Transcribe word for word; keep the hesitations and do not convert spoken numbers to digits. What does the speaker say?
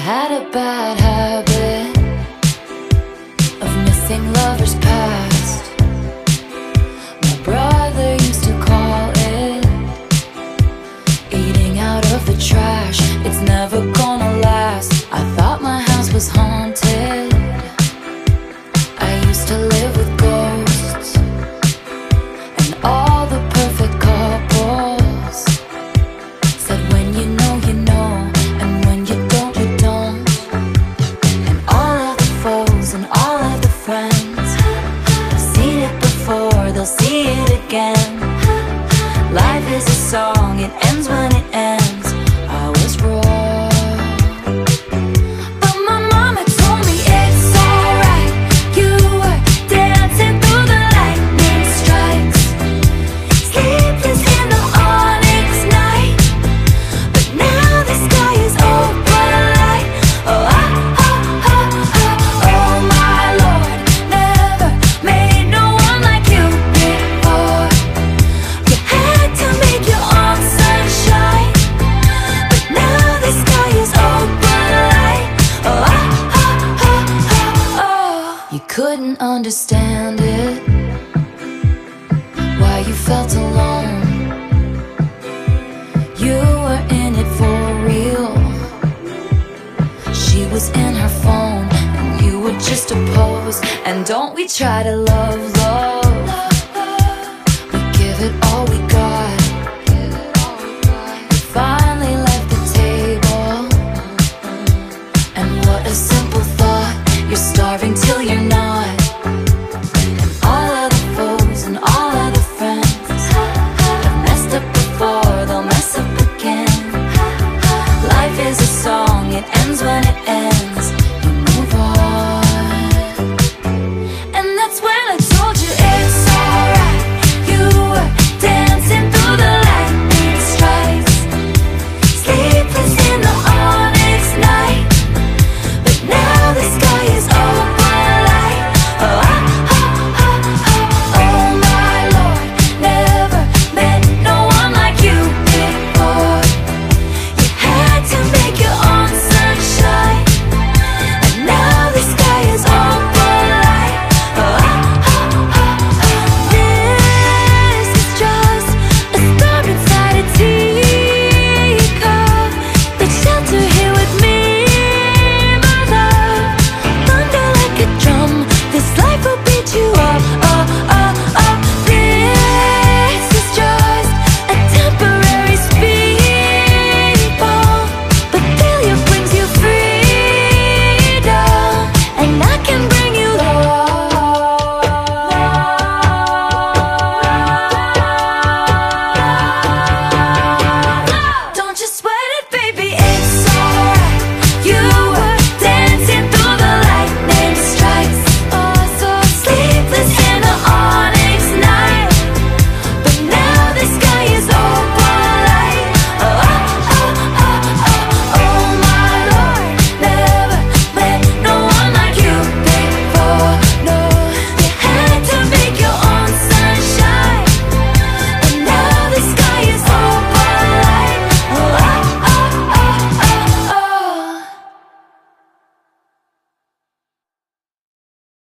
had a bad habit of missing lovers past. My brother used to call it eating out of the trash. It's never gonna last. I thought my house was haunted. I used to live with ghosts and all the perfect couples said when you know you know, and when you don't you don't. And all of the foes and all of the friends have seen it before, they'll see it again. Life is a song, it ends when it ends. I was wrong, but my mama told me it's alright. You were dancing through the lightning strikes, sleepless in the onyx night, but now the sky is open light. Oh, oh, oh, oh, oh, oh my Lord, never made no one like you before. You had to make your own sunshine, but now the sky is open light. Oh, oh, oh, oh, oh, oh. You couldn't understand it, why you felt alone. You were in it for real. She was in her phone and you were just a pose. And don't we try to love, love